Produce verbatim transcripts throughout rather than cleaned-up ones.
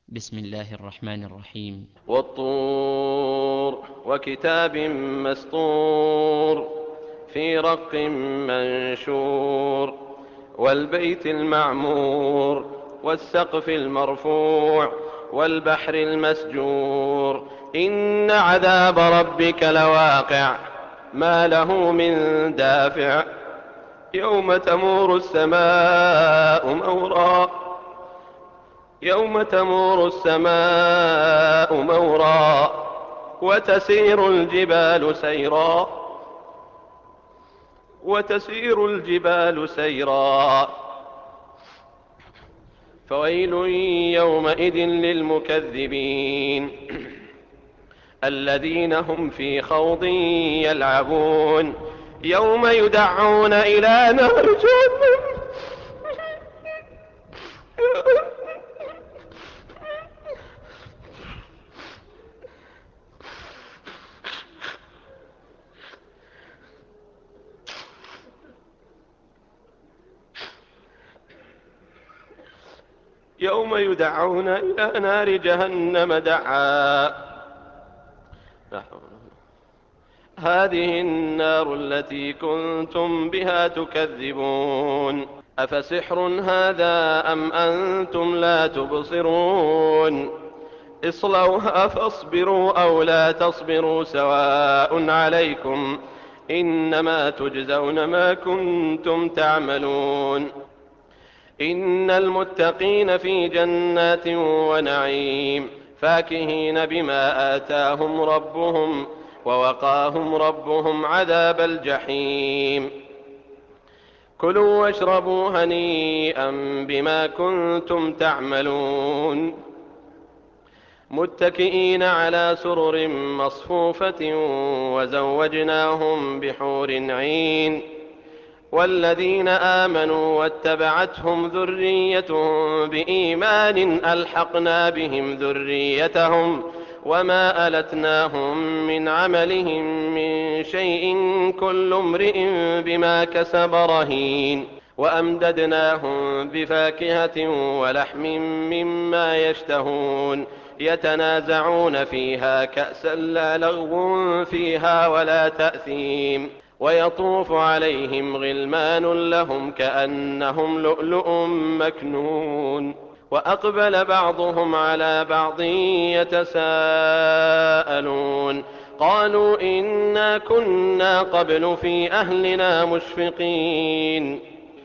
بسم الله الرحمن الرحيم. والطور وكتاب مسطور في رق منشور والبيت المعمور والسقف المرفوع والبحر المسجور إن عذاب ربك لواقع ما له من دافع يوم تمور السماء مورا يوم تمور السماء مورا وتسير الجبال سيرا وتسير الجبال سيرا فويل يومئذ للمكذبين الذين هم في خوض يلعبون يوم يدعون إلى نار جهنم يوم يدعون إلى نار جهنم دعا هذه النار التي كنتم بها تكذبون أفسحر هذا أم أنتم لا تبصرون اصلوها فاصبروا أو لا تصبروا سواء عليكم إنما تجزون ما كنتم تعملون إن المتقين في جنات ونعيم فاكهين بما آتاهم ربهم ووقاهم ربهم عذاب الجحيم كلوا واشربوا هنيئا بما كنتم تعملون متكئين على سرر مصفوفة وزوجناهم بحور عين والذين آمنوا واتبعتهم ذريتهم بإيمان ألحقنا بهم ذريتهم وما ألتناهم من عملهم من شيء كل امرئ بما كسب رهين وأمددناهم بفاكهة ولحم مما يشتهون يتنازعون فيها كأسا لا لغو فيها ولا تأثيم ويطوف عليهم غلمان لهم كأنهم لؤلؤ مكنون وأقبل بعضهم على بعض يتساءلون قالوا إنا كنا قبل في أهلنا مشفقين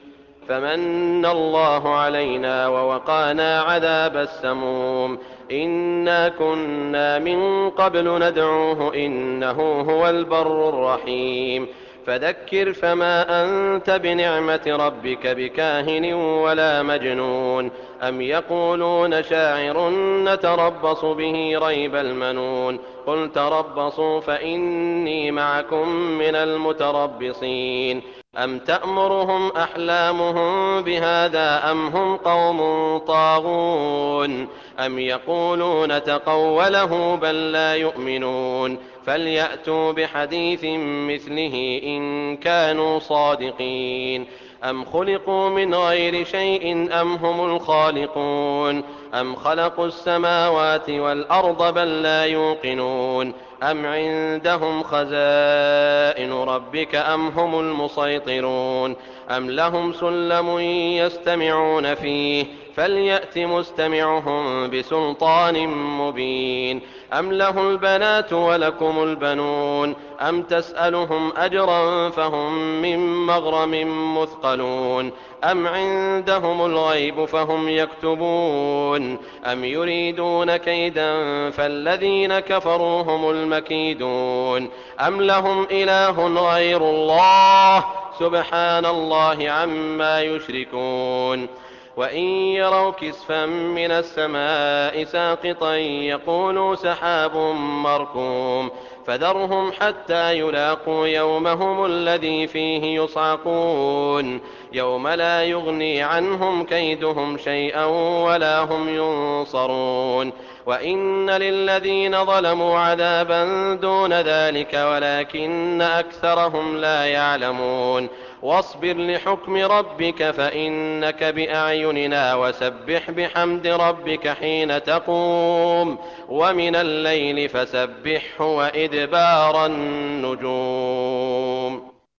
فمن الله علينا ووقانا عذاب السموم إنا كنا من قبل ندعوه إنه هو البر الرحيم فذكر فما أنت بنعمة ربك بكاهن ولا مجنون أم يقولون شاعر نتربص به ريب المنون قل تربصوا فإني معكم من المتربصين أم تأمرهم أحلامهم بهذا أم هم قوم طاغون أم يقولون تقوله بل لا يؤمنون فليأتوا بحديث مثله إن كانوا صادقين أم خلقوا من غير شيء أم هم الخالقون أم خلقوا السماوات والأرض بل لا يوقنون أم عندهم خزائن ربك أم هم المسيطرون أم لهم سلم يستمعون فيه فليأت مستمعهم بسلطان مبين أم له البنات ولكم البنون أم تسألهم أجرا فهم من مغرم مثقلون أم عندهم الغيب فهم يكتبون أم يريدون كيدا فالذين كفروا هم المكيدون أم لهم إله غير الله سبحان الله عما يشركون وإن يروا كسفا من السماء ساقطا يقولوا سحاب مركوم فذرهم حتى يلاقوا يومهم الذي فيه يصعقون يوم لا يغني عنهم كيدهم شيئا ولا هم ينصرون وإن للذين ظلموا عذابا دون ذلك ولكن أكثرهم لا يعلمون واصبر لحكم ربك فإنك بأعيننا وسبح بحمد ربك حين تقوم ومن الليل فسبحه وإدبار النجوم.